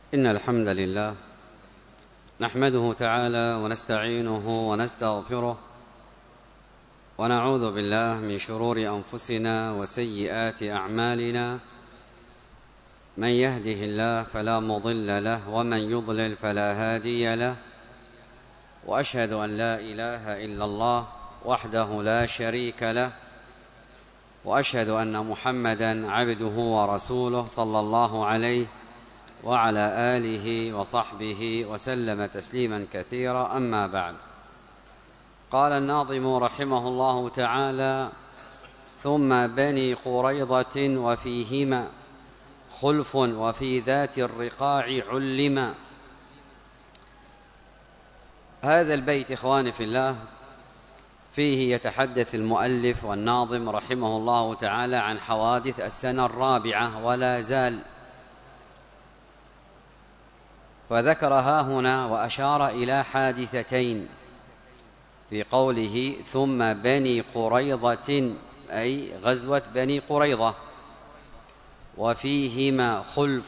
إن الحمد لله نحمده تعالى ونستعينه ونستغفره ونعوذ بالله من شرور أنفسنا وسيئات أعمالنا. من يهده الله فلا مضل له ومن يضلل فلا هادي له، وأشهد أن لا إله إلا الله وحده لا شريك له، وأشهد أن محمدا عبده ورسوله صلى الله عليه وعلى آله وصحبه وسلم تسليما كثيرا. أما بعد، قال الناظم رحمه الله تعالى: ثم بني قريظة وفيهما خلف وفي ذات الرقاع علما. هذا البيت إخواني في الله فيه يتحدث المؤلف والناظم رحمه الله تعالى عن حوادث السنة الرابعة ولا زال، فذكرها هنا وأشار إلى حادثتين في قوله ثم بني قريظة، أي غزوة بني قريظة، وفيهما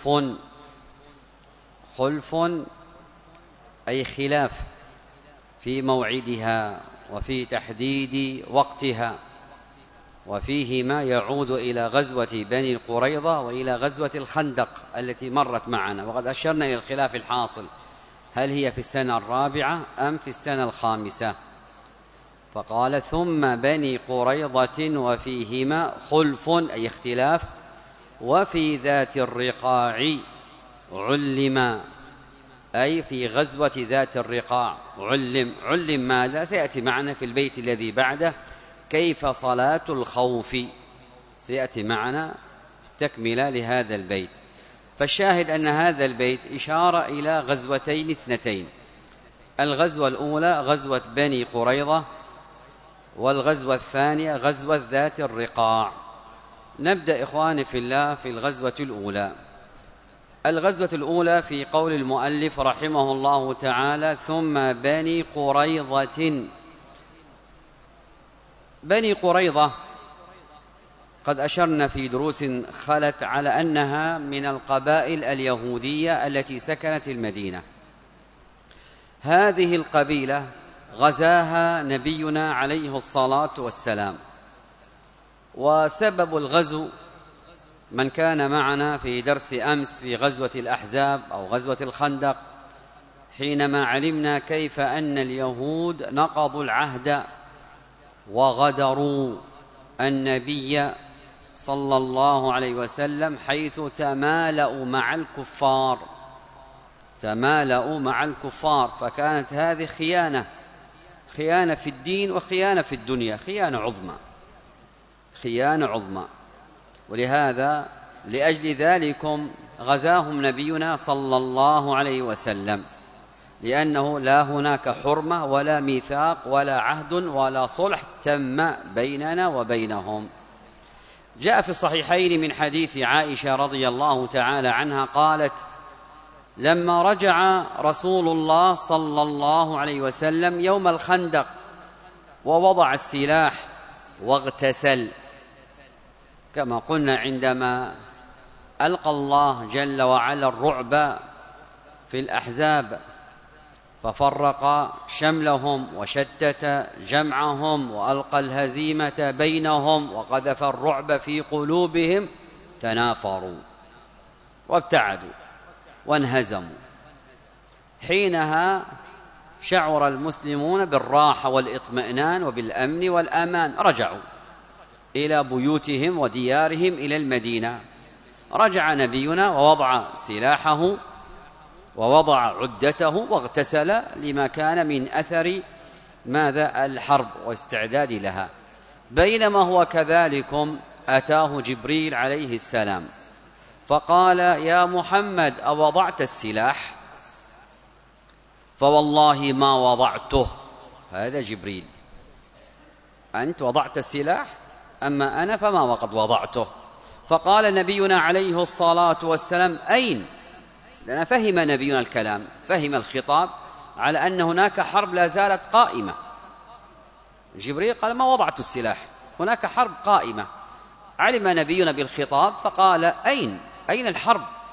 خلف أي خلاف في موعدها وفي تحديد وقتها، وفيهما يعود إلى غزوة بني قريظة وإلى غزوة الخندق التي مرت معنا، وقد أشرنا إلى الخلاف الحاصل، هل هي في السنة الرابعة أم في السنة الخامسة؟ فقال ثم بني قريظة وفيهما خلف أي اختلاف، وفي ذات الرقاع علما، أي في غزوة ذات الرقاع علم ماذا؟ سيأتي معنا في البيت الذي بعده كيف صلاة الخوف، سيأتي معنا تكملة لهذا البيت. فالشاهد أن هذا البيت إشارة إلى غزوتين اثنتين: الغزوة الأولى غزوة بني قريظة، والغزوة الثانية غزوة ذات الرقاع. نبدأ إخواني في الله في الغزوة الأولى. الغزوة الأولى في قول المؤلف رحمه الله تعالى ثم بني قريظة. بني قريظة قد أشرنا في دروس خلت على أنها من القبائل اليهودية التي سكنت المدينة. هذه القبيلة غزاها نبينا عليه الصلاة والسلام، وسبب الغزو من كان معنا في درس أمس في غزوة الأحزاب أو غزوة الخندق، حينما علمنا كيف أن اليهود نقضوا العهد وغدروا النبي صلى الله عليه وسلم، حيث تمالؤوا مع الكفار، فكانت هذه خيانة في الدين وخيانة في الدنيا، خيانة عظمى. ولهذا لأجل ذلكم غزاهم نبينا صلى الله عليه وسلم، لأنه لا هناك حرمة ولا ميثاق ولا عهد ولا صلح تم بيننا وبينهم. جاء في الصحيحين من حديث عائشة رضي الله تعالى عنها قالت: لما رجع رسول الله صلى الله عليه وسلم يوم الخندق ووضع السلاح واغتسل، كما قلنا عندما ألقى الله جل وعلا الرعب في الأحزاب ففرق شملهم وشتت جمعهم وألقى الهزيمة بينهم وقذف الرعب في قلوبهم، تنافروا وابتعدوا وانهزموا. حينها شعر المسلمون بالراحة والإطمئنان وبالأمن والأمان، رجعوا إلى بيوتهم وديارهم إلى المدينة. رجع نبينا ووضع سلاحه ووضع عدته واغتسل لما كان من أثر الحرب واستعداد لها. بينما هو كذلكم أتاه جبريل عليه السلام فقال: يا محمد أوضعت السلاح؟ فوالله ما وضعته. هذا جبريل، أنت وضعت السلاح، أما أنا فما وقد وضعته. فقال نبينا عليه الصلاة والسلام: أين؟ لأن فهم نبينا الكلام، فهم الخطاب على أن هناك حرب لا زالت قائمة. جبريل قال: ما وضعت السلاح، هناك حرب قائمة. علم نبينا بالخطاب فقال: أين الحرب؟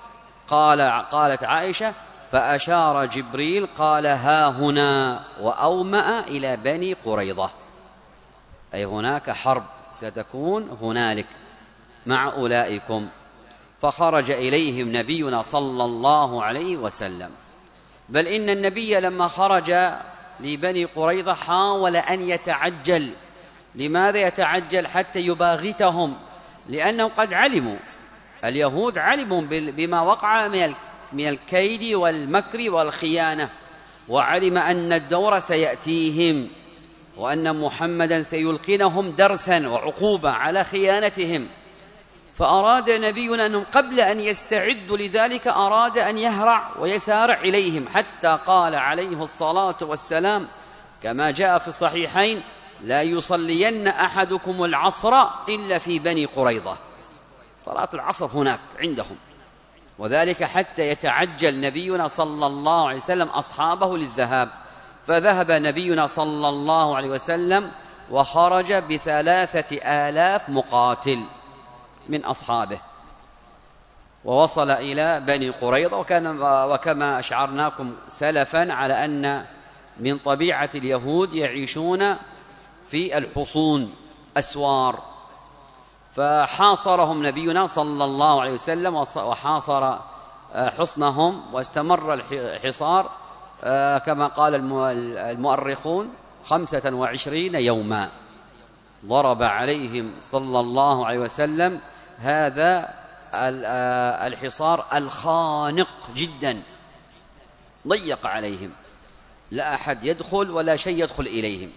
قالت عائشة: فأشار جبريل قال: ها هنا، وأومأ إلى بني قريظة، أي هناك حرب ستكون هنالك مع أولئكم. فخرج إليهم نبينا صلى الله عليه وسلم، بل إن النبي لما خرج لبني قريظة حاول أن يتعجل. لماذا يتعجل؟ حتى يباغتهم، لأنهم قد علموا، اليهود علموا بما وقع من الكيد والمكر والخيانة، وعلم أن الدور سيأتيهم، وأن محمدا سيلقنهم درسا وعقوبة على خيانتهم. فأراد نبينا أنهم قبل أن يستعدوا لذلك أراد أن يهرع ويسارع إليهم، حتى قال عليه الصلاة والسلام كما جاء في الصحيحين: لا يصلين أحدكم العصر إلا في بني قريظة، صلاة العصر هناك عندهم، وذلك حتى يتعجل نبينا صلى الله عليه وسلم أصحابه للذهاب. فذهب نبينا صلى الله عليه وسلم وخرج ب3,000 مقاتل من أصحابه، ووصل إلى بني قريظة. وكما أشعرناكم سلفا على أن من طبيعة اليهود يعيشون في الحصون أسوار، فحاصرهم نبينا صلى الله عليه وسلم وحاصر حصنهم، واستمر الحصار كما قال المؤرخون 25 يوما. ضرب عليهم صلى الله عليه وسلم هذا الحصار الخانق جدا، ضيق عليهم، لا أحد يدخل ولا شيء يدخل إليهم.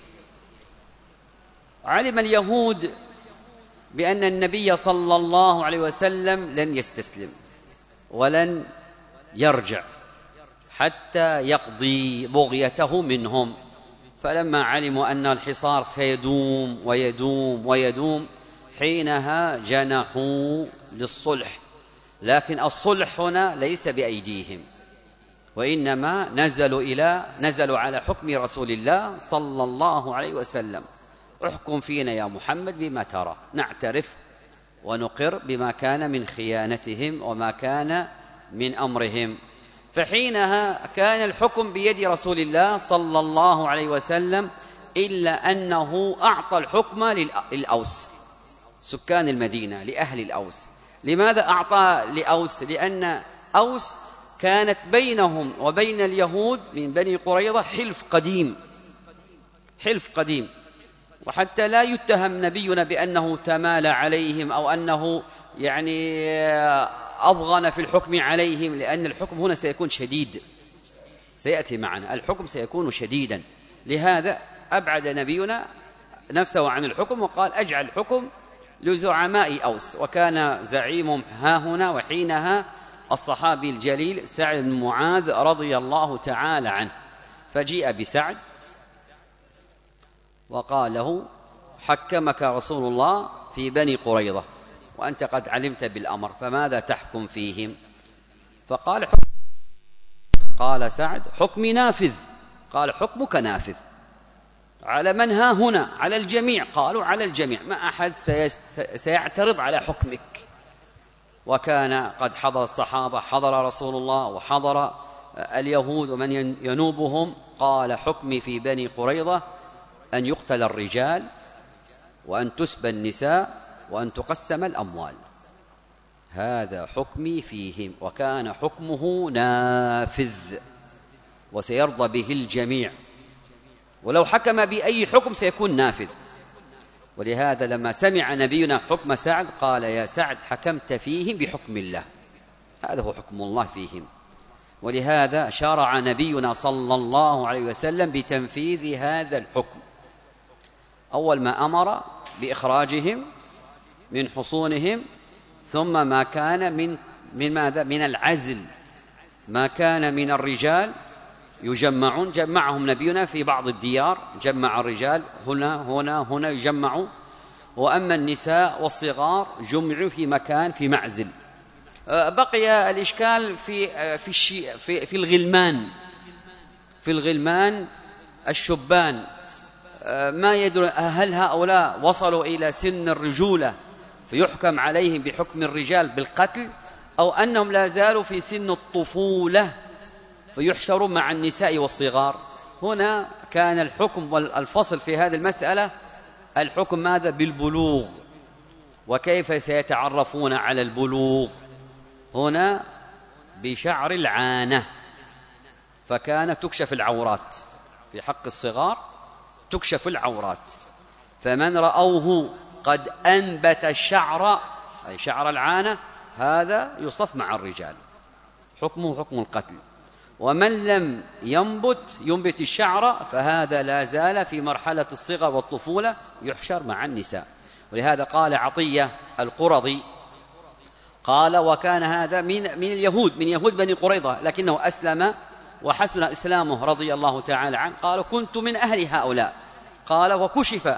علم اليهود بأن النبي صلى الله عليه وسلم لن يستسلم ولن يرجع حتى يقضي بغيته منهم. فلما علموا أن الحصار سيدوم ويدوم ويدوم، حينها جنحوا للصلح. لكن الصلح هنا ليس بأيديهم، وإنما نزلوا على حكم رسول الله صلى الله عليه وسلم: احكم فينا يا محمد بما ترى، نعترف ونقر بما كان من خيانتهم وما كان من أمرهم. فحينها كان الحكم بيد رسول الله صلى الله عليه وسلم، إلا أنه أعطى الحكم للأوس، سكان المدينة، لأهل الأوس. لماذا أعطى لأوس؟ لأن أوس كانت بينهم وبين اليهود من بني قريظة حلف قديم، وحتى لا يتهم نبينا بأنه تمالى عليهم أو أنه أضغن في الحكم عليهم، لأن الحكم هنا سيكون شديد، سيأتي معنا الحكم سيكون شديدا. لهذا أبعد نبينا نفسه عن الحكم وقال: أجعل الحكم لزعماء أوس. وكان زعيمهم ها هنا وحينها الصحابي الجليل سعد بن معاذ رضي الله تعالى عنه. فجيء بسعد وقال له: حكمك رسول الله في بني قريظة وأنت قد علمت بالأمر، فماذا تحكم فيهم؟ فقال: قال سعد: حكمي نافذ. قال: حكمك نافذ على من ها هنا؟ على الجميع. قالوا: على الجميع، ما أحد سيعترض على حكمك. وكان قد حضر الصحابة، حضر رسول الله وحضر اليهود ومن ينوبهم. قال: حكمي في بني قريظة أن يقتل الرجال، وأن تسبى النساء، وأن تقسم الأموال، هذا حكمي فيهم. وكان حكمه نافذ وسيرضى به الجميع، ولو حكم بأي حكم سيكون نافذ. ولهذا لما سمع نبينا حكم سعد قال: يا سعد، حكمت فيهم بحكم الله، هذا هو حكم الله فيهم. ولهذا شرع نبينا صلى الله عليه وسلم بتنفيذ هذا الحكم. أول ما أمر بإخراجهم من حصونهم، ثم ما كان من ماذا؟ من العزل، ما كان من الرجال يجمعون، جمعهم نبينا في بعض الديار، جمع الرجال هنا يجمعوا، وأما النساء والصغار جمعوا في مكان في معزل. بقي الإشكال في الغلمان الشبان، ما يدري هل هؤلاء وصلوا إلى سن الرجولة فيحكم عليهم بحكم الرجال بالقتل، أو أنهم لا زالوا في سن الطفولة فيحشرون مع النساء والصغار. هنا كان الحكم والفصل في هذه المسألة الحكم ماذا؟ بالبلوغ. وكيف سيتعرفون على البلوغ؟ هنا بشعر العانة، فكانت تكشف العورات في حق الصغار، تكشف العورات، فمن رأوه قد أنبت الشعر أي شعر العانة هذا يصف مع الرجال، حكمه حكم القتل. ومن لم ينبت الشعر فهذا لا زال في مرحلة الصغر والطفولة، يحشر مع النساء. ولهذا قال عطية القرظي قال: وكان هذا من اليهود، من يهود بني قريظة، لكنه أسلم وحسن إسلامه رضي الله تعالى عنه. قال: كنت من أهل هؤلاء. قال: وكشف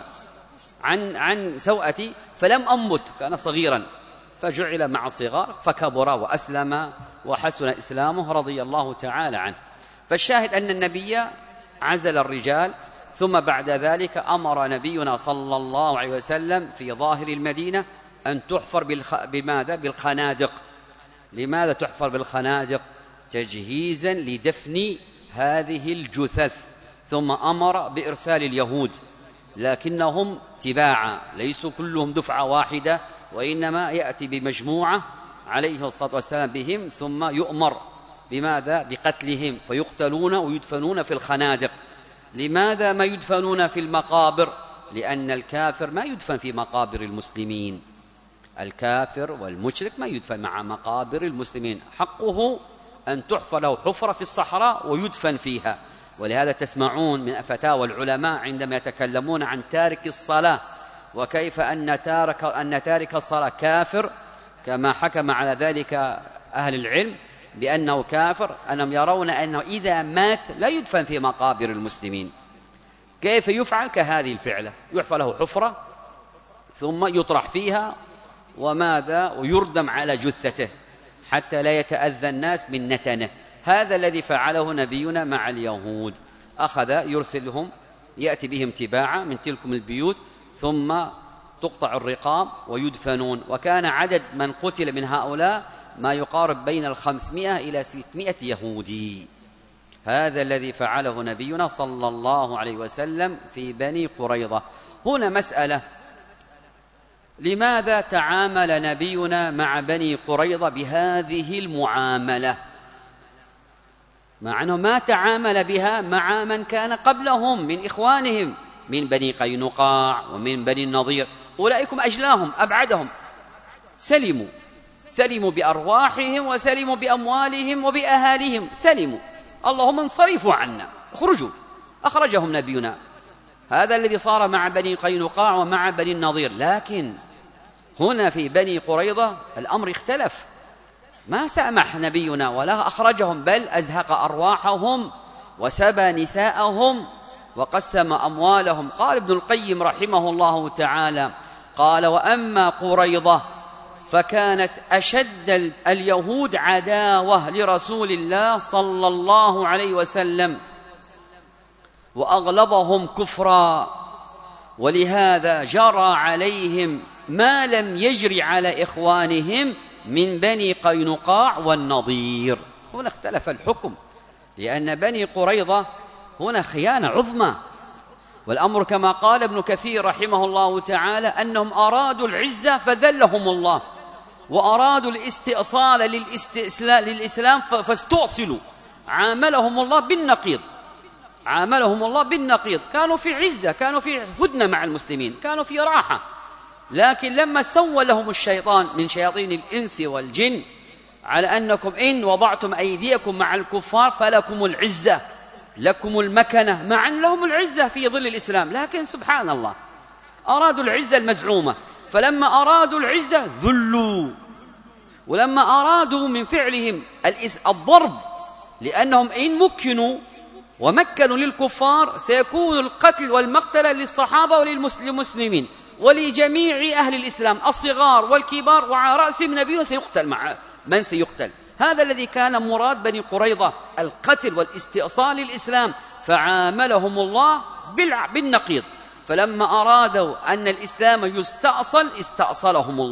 عن سوءتي فلم أنبت، كان صغيرا فجعل مع الصغار فكبر وأسلم وحسن إسلامه رضي الله تعالى عنه. فالشاهد أن النبي عزل الرجال، ثم بعد ذلك أمر نبينا صلى الله عليه وسلم في ظاهر المدينة أن تحفر بماذا؟ بالخنادق. لماذا تحفر بالخنادق؟ تجهيزا لدفن هذه الجثث. ثم أمر بإرسال اليهود، لكنهم تباعا، ليسوا كلهم دفعة واحدة، وإنما يأتي بمجموعة عليه الصلاة والسلام بهم، ثم يؤمر بماذا؟ بقتلهم، فيقتلون ويدفنون في الخنادق. لماذا ما يدفنون في المقابر؟ لأن الكافر ما يدفن في مقابر المسلمين، الكافر والمشرك ما يدفن مع مقابر المسلمين، حقه أن تحفر له حفرة في الصحراء ويدفن فيها. ولهذا تسمعون من فتاوى العلماء عندما يتكلمون عن تارك الصلاة وكيف أن تارك الصلاة كافر، كما حكم على ذلك أهل العلم بأنه كافر، أنهم يرون أنه إذا مات لا يدفن في مقابر المسلمين. كيف يفعل؟ كهذه الفعلة، يحفر له حفرة ثم يطرح فيها وماذا؟ ويردم على جثته حتى لا يتأذى الناس من نتنه. هذا الذي فعله نبينا مع اليهود، أخذ يرسلهم، يأتي بهم تباعا من تلكم البيوت، ثم تقطع الرقاب ويدفنون. وكان عدد من قتل من هؤلاء ما يقارب بين 500 إلى 600 يهودي. هذا الذي فعله نبينا صلى الله عليه وسلم في بني قريظة. هنا مسألة: لماذا تعامل نبينا مع بني قريظة بهذه المعاملة مع أنه ما تعامل بها مع من كان قبلهم من إخوانهم من بني قينقاع ومن بني النضير؟ أولئكم أجلاهم أبعدهم، سلموا بأرواحهم وسلموا بأموالهم وبأهاليهم، سلموا، اللهم انصرفوا عنا، اخرجوا. أخرجهم نبينا. هذا الذي صار مع بني قينقاع ومع بني النضير. لكن هنا في بني قريظة الأمر اختلف، ما سامح نبينا ولا أخرجهم، بل أزهق أرواحهم وسبى نساءهم وقسم أموالهم. قال ابن القيم رحمه الله تعالى: قال: وأما قريظة فكانت أشد اليهود عداوة لرسول الله صلى الله عليه وسلم وأغلظهم كفرا، ولهذا جرى عليهم ما لم يجري على إخوانهم من بني قينقاع والنضير. هنا اختلف الحكم، لأن بني قريظة هنا خيانة عظمى، والأمر كما قال ابن كثير رحمه الله تعالى أنهم أرادوا العزة فذلهم الله، وأرادوا الاستئصال للإسلام فاستؤصلوا. عاملهم الله بالنقيض، كانوا في عزة، كانوا في هدنة مع المسلمين، كانوا في راحة. لكن لما سول لهم الشيطان من شياطين الإنس والجن على أنكم إن وضعتم أيديكم مع الكفار فلكم العزة، لكم المكنة، مع أن لهم العزة في ظل الإسلام، لكن سبحان الله أرادوا العزة المزعومة. فلما أرادوا العزة ذلوا، ولما أرادوا من فعلهم الضرب، لأنهم إن مكنوا ومكنوا للكفار سيكون القتل والمقتل للصحابة وللمسلمين ولجميع أهل الإسلام الصغار والكبار، وعلى رأسهم نبينا سيقتل مع من سيقتل. هذا الذي كان مراد بني قريظة، القتل والاستئصال للإسلام، فعاملهم الله بالنقيض. فلما أرادوا أن الإسلام يستأصل استأصلهم الله،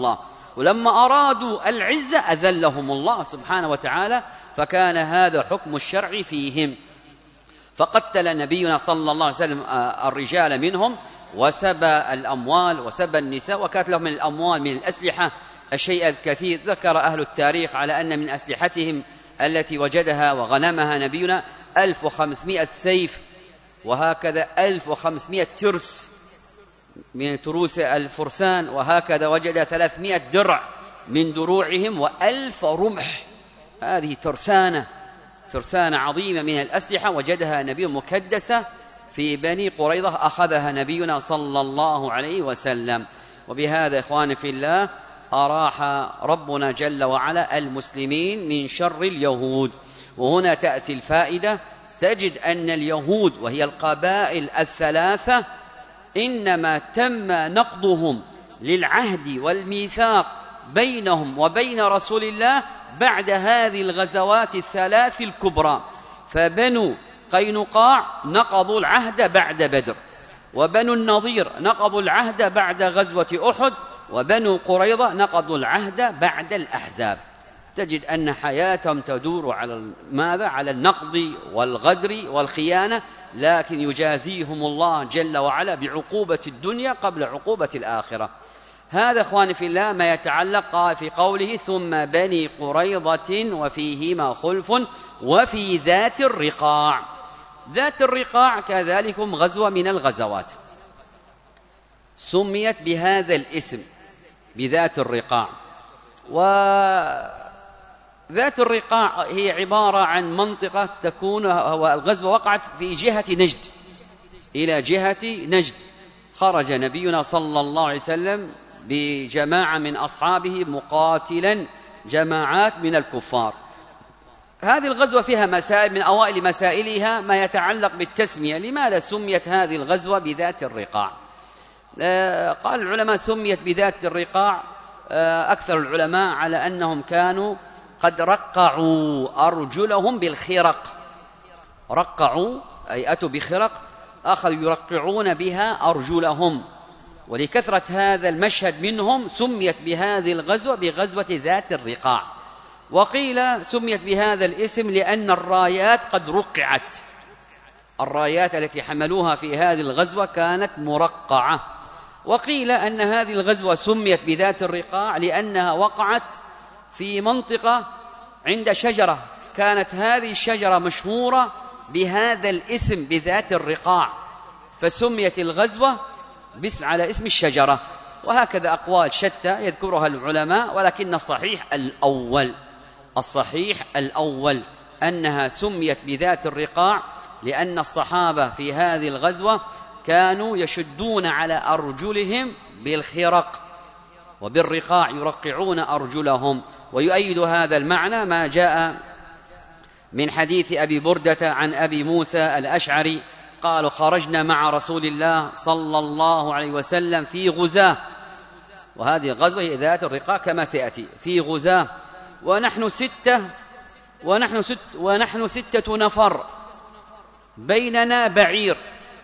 ولما أرادوا العزة أذلهم الله سبحانه وتعالى، فكان هذا حكم الشرع فيهم. فقتل نبينا صلى الله عليه وسلم الرجال منهم، وسبى الأموال وسبى النساء، وكانت لهم من الأموال من الأسلحة الشيء الكثير. ذكر أهل التاريخ على أن من أسلحتهم التي وجدها وغنمها نبينا 1500 سيف، وهكذا 1500 ترس من تروس الفرسان، وهكذا وجد 300 درع من دروعهم و1000 رمح. هذه ترسانة عظيمة من الأسلحة وجدها نبي مكدسة في بني قريظة، أخذها نبينا صلى الله عليه وسلم. وبهذا إخواني في الله أراح ربنا جل وعلا المسلمين من شر اليهود. وهنا تأتي الفائدة، تجد أن اليهود وهي القبائل الثلاثة إنما تم نقضهم للعهد والميثاق بينهم وبين رسول الله بعد هذه الغزوات الثلاث الكبرى. فبنو قينقاع نقضوا العهد بعد بدر، وبنو النضير نقضوا العهد بعد غزوة أحد، وبنو قريظة نقضوا العهد بعد الأحزاب. تجد أن حياتهم تدور على ماذا؟ على النقض والغدر والخيانة، لكن يجازيهم الله جل وعلا بعقوبة الدنيا قبل عقوبة الآخرة. هذا إخواني في الله ما يتعلق في قوله ثم بني قريظة وفيهما خلف وفي ذات الرقاع. ذات الرقاع كذلكم غزوة من الغزوات سميت بهذا الاسم بذات الرقاع. وذات الرقاع هي عبارة عن منطقة تكون، الغزوة وقعت في جهة نجد، إلى جهة نجد. خرج نبينا صلى الله عليه وسلم بجماعة من أصحابه مقاتلا جماعات من الكفار. هذه الغزوة فيها مسائل، من أوائل مسائلها ما يتعلق بالتسمية. لماذا سميت هذه الغزوة بذات الرقاع؟ قال العلماء سميت بذات الرقاع أكثر العلماء على أنهم كانوا قد رقعوا أرجلهم بالخرق. رقعوا أي أتوا بخرق، أخذوا يرقعون بها أرجلهم، ولكثرة هذا المشهد منهم سميت بهذه الغزوة بغزوة ذات الرقاع. وقيل سميت بهذا الاسم لأن الرايات قد رقعت، الرايات التي حملوها في هذه الغزوة كانت مرقعة. وقيل أن هذه الغزوة سميت بذات الرقاع لأنها وقعت في منطقة عند شجرة، كانت هذه الشجرة مشهورة بهذا الاسم بذات الرقاع، فسميت الغزوة على اسم الشجرة. وهكذا أقوال شتى يذكرها العلماء، ولكن الصحيح الأول أنها سميت بذات الرقاع لأن الصحابة في هذه الغزوة كانوا يشدون على أرجلهم بالخرق، وبالرقاع يرقعون أرجلهم. ويؤيد هذا المعنى ما جاء من حديث أبي بردة عن أبي موسى الأشعري قالوا خرجنا مع رسول الله صلى الله عليه وسلم في غزاة، وهذه الغزوة هي ذات الرقاع كما سيأتي، في غزاة ونحن ستة نفر، بيننا بعير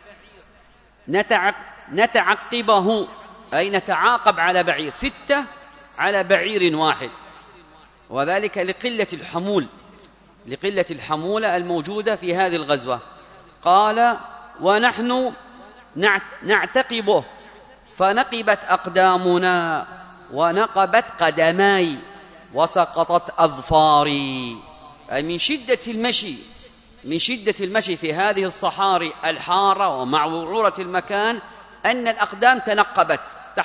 نتعقبه أي نتعاقب على بعير، 6 على بعير واحد، وذلك لقلة الحمولة الموجودة في هذه الغزوة. قال ونحن نعتقبه فنقبت أقدامنا ونقبت قدماي وسقطت أظفاري، أي من شدة المشي في هذه الصحاري الحارة ومع وعورة المكان أن الأقدام تنقبت،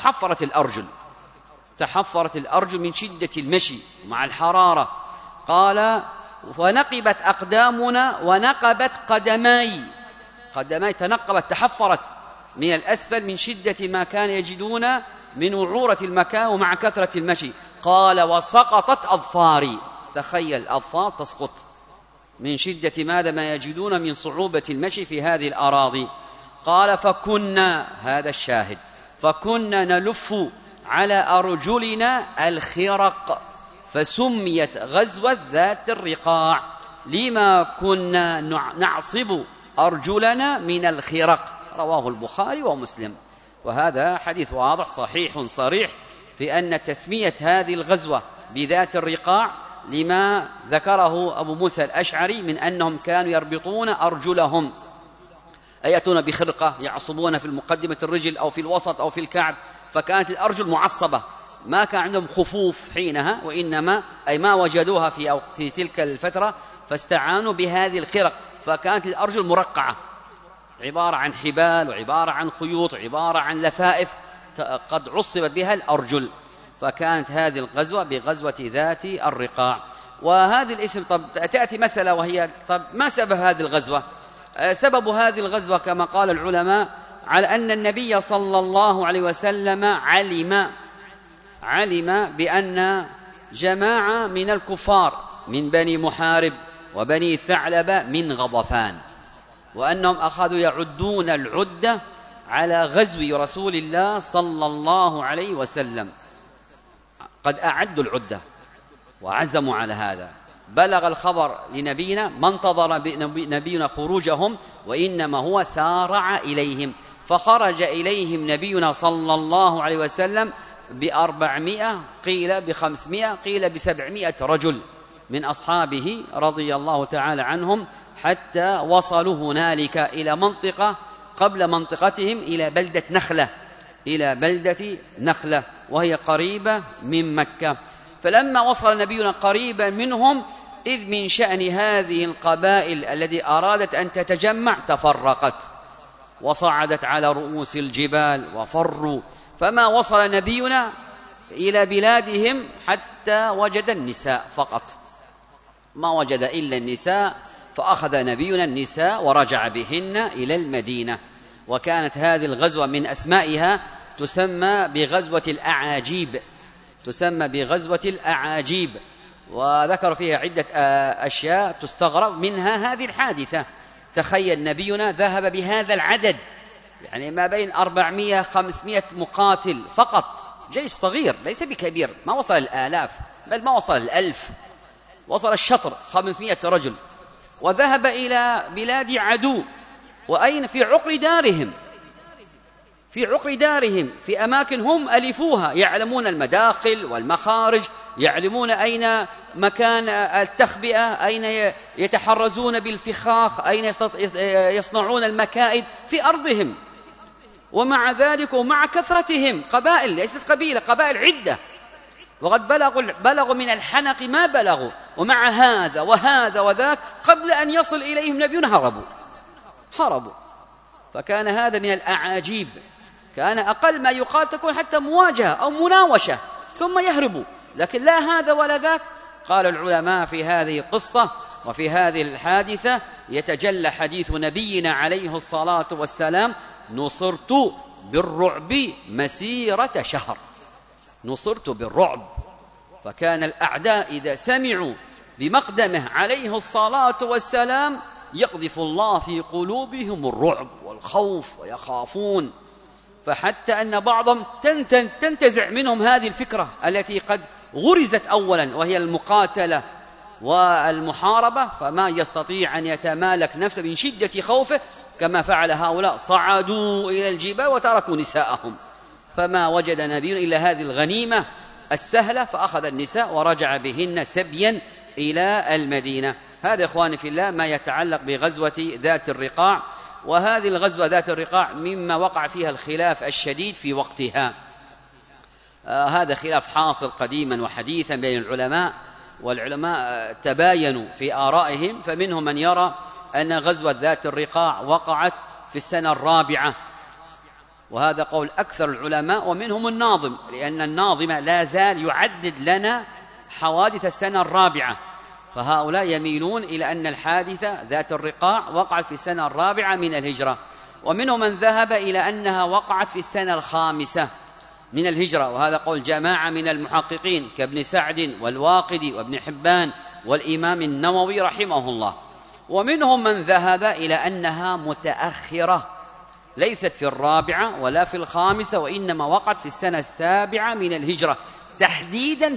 تحفرت الأرجل من شدة المشي مع الحرارة. قال ونقبت أقدامنا ونقبت قدماي تنقبت تحفرت من الأسفل من شدة ما كان يجدون من وعورة المكان ومع كثرة المشي. قال وسقطت أظفاري، تخيل الأظفار تسقط من شدة ماذا ما يجدون من صعوبة المشي في هذه الأراضي. قال فكنا، هذا الشاهد، فكنا نلف على أرجلنا الخرق، فسميت غزوة ذات الرقاع لما كنا نعصب أرجلنا من الخرق. رواه البخاري ومسلم. وهذا حديث واضح صحيح صريح في أن تسمية هذه الغزوة بذات الرقاع لما ذكره أبو موسى الأشعري من أنهم كانوا يربطون أرجلهم، أي يأتون بخرقة يعصبون في المقدمة الرجل أو في الوسط أو في الكعب، فكانت الأرجل معصبة، ما كان عندهم خفوف حينها، وإنما أي ما وجدوها في تلك الفترة فاستعانوا بهذه الخرق، فكانت الأرجل مرقعة عبارة عن حبال وعبارة عن خيوط وعبارة عن لفائف قد عصبت بها الأرجل، فكانت هذه الغزوة بغزوة ذات الرقاع. وهذا الاسم تأتي مسألة وهي ما سبب هذه الغزوة؟ سبب هذه الغزوة كما قال العلماء على أن النبي صلى الله عليه وسلم علم بأن جماعة من الكفار من بني محارب وبني ثعلبة من غضفان، وأنهم أخذوا يعدون العدة على غزو رسول الله صلى الله عليه وسلم، قد أعدوا العدة وعزموا على هذا. بلغ الخبر لنبينا ما انتظر نبينا خروجهم، وإنما هو سارع إليهم، فخرج إليهم نبينا صلى الله عليه وسلم 400 قيل 500 قيل 700 رجل من أصحابه رضي الله تعالى عنهم، حتى وصلوا هنالك إلى منطقة قبل منطقتهم إلى بلدة نخلة وهي قريبة من مكة. فلما وصل نبينا قريبا منهم إذ من شأن هذه القبائل التي أرادت أن تتجمع تفرقت وصعدت على رؤوس الجبال وفروا، فما وصل نبينا إلى بلادهم حتى وجد النساء فقط، ما وجد إلا النساء، فأخذ نبينا النساء ورجع بهن إلى المدينة. وكانت هذه الغزوة من أسمائها تسمى بغزوة الأعاجيب، وذكر فيها عدة أشياء تستغرب منها هذه الحادثة. تخيل نبينا ذهب بهذا العدد، يعني ما بين 400-500 مقاتل فقط، جيش صغير ليس بكبير، ما وصل الآلاف بل ما وصل 1000، وصل الشطر 500 رجل، وذهب إلى بلاد عدو، وأين؟ في عقر دارهم في أماكن هم ألفوها، يعلمون المداخل والمخارج، يعلمون أين مكان التخبئة، أين يتحرزون بالفخاخ، أين يصنعون المكائد في أرضهم. ومع ذلك ومع كثرتهم قبائل ليست قبيلة، قبائل عدة، وقد بلغوا من الحنق ما بلغوا، ومع هذا وهذا وذاك قبل أن يصل إليهم نبينا هربوا. فكان هذا من الأعاجيب، كان أقل ما يقال تكون حتى مواجهة أو مناوشة ثم يهربوا، لكن لا هذا ولا ذاك. قال العلماء في هذه القصة وفي هذه الحادثة يتجلى حديث نبينا عليه الصلاة والسلام: نصرت بالرعب مسيرة شهر. نصرت بالرعب، فكان الأعداء إذا سمعوا بمقدمه عليه الصلاة والسلام يقذف الله في قلوبهم الرعب والخوف ويخافون، فحتى أن بعضهم تنتزع منهم هذه الفكرة التي قد غرزت أولا وهي المقاتلة والمحاربة، فما يستطيع أن يتمالك نفسه من شدة خوفه كما فعل هؤلاء، صعدوا إلى الجبال وتركوا نساءهم، فما وجد نبي إلا هذه الغنيمة السهلة، فأخذ النساء ورجع بهن سبيا إلى المدينة. هذا إخواني في الله ما يتعلق بغزوة ذات الرقاع. وهذه الغزوة ذات الرقاع مما وقع فيها الخلاف الشديد في وقتها، هذا خلاف حاصل قديما وحديثا بين العلماء، والعلماء تباينوا في آرائهم، فمنهم من يرى أن غزوة ذات الرقاع وقعت في السنة الرابعة، وهذا قول أكثر العلماء، ومنهم الناظم، لأن الناظم لا زال يعدد لنا حوادث السنة الرابعة، فهؤلاء يميلون إلى أن الحادثة ذات الرقاع وقعت في السنة الرابعة من الهجرة. ومنهم من ذهب إلى أنها وقعت في السنة الخامسة من الهجرة، وهذا قول جماعة من المحققين كابن سعد والواقدي وابن حبان والإمام النووي رحمه الله. ومنهم من ذهب إلى أنها متأخرة، ليست في الرابعة ولا في الخامسة، وإنما وقعت في السنة السابعة من الهجرة، تحديدا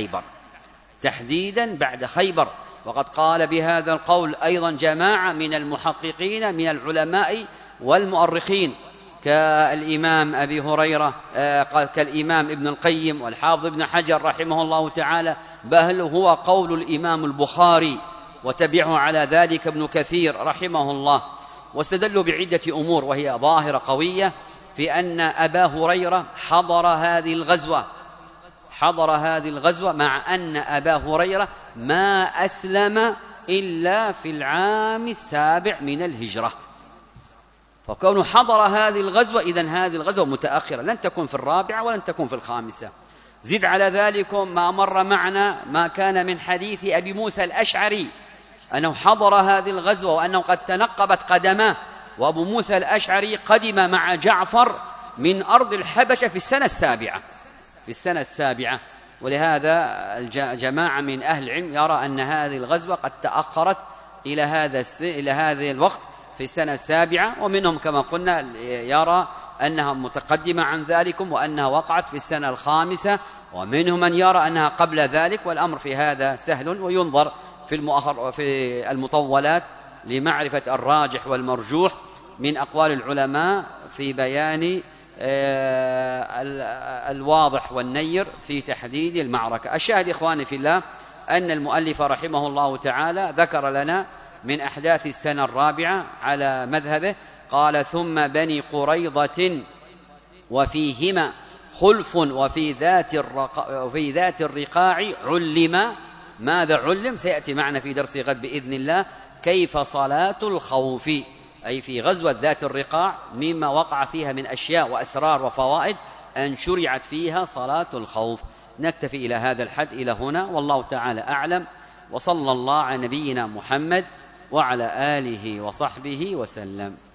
بعد خيبر. وقد قال بهذا القول أيضا جماعة من المحققين من العلماء والمؤرخين، كالإمام أبي هريرة، كالإمام ابن القيم والحافظ ابن حجر رحمه الله تعالى، بل هو قول الإمام البخاري وتبعه على ذلك ابن كثير رحمه الله. واستدلوا بعدة أمور وهي ظاهرة قوية في أن أبا هريرة حضر هذه الغزوة مع أن أبا هريرة ما أسلم إلا في العام 7 من الهجرة، فكونه حضر هذه الغزوة إذن هذه الغزوة متأخرة، لن تكون في 4 ولن تكون في 5. زد على ذلك ما مر معنا ما كان من حديث أبي موسى الأشعري أنه حضر هذه الغزوة وأنه قد تنقبت قدماه، وأبو موسى الأشعري قدم مع جعفر من أرض الحبشة في السنة السابعة. ولهذا جماعة من أهل العلم يرى أن هذه الغزوة قد تأخرت إلى هذا الوقت في السنة السابعة، ومنهم كما قلنا يرى أنها متقدمة عن ذلكم وأنها وقعت في السنة الخامسة، ومنهم من يرى أنها قبل ذلك. والأمر في هذا سهل، وينظر في المطولات لمعرفة الراجح والمرجوح من أقوال العلماء في بيان الواضح والنير في تحديد المعركة. الشاهد إخواني في الله أن المؤلف رحمه الله تعالى ذكر لنا من أحداث السنة الرابعة على مذهبه، قال: ثم بني قريظة وفيهما خلف وفي ذات الرقاع علم. ماذا علم؟ سيأتي معنا في درس غد بإذن الله كيف صلاة الخوف، أي في غزوة ذات الرقاع مما وقع فيها من أشياء وأسرار وفوائد أن شرعت فيها صلاة الخوف. نكتفي إلى هذا الحد إلى هنا، والله تعالى أعلم، وصلى الله على نبينا محمد وعلى آله وصحبه وسلم.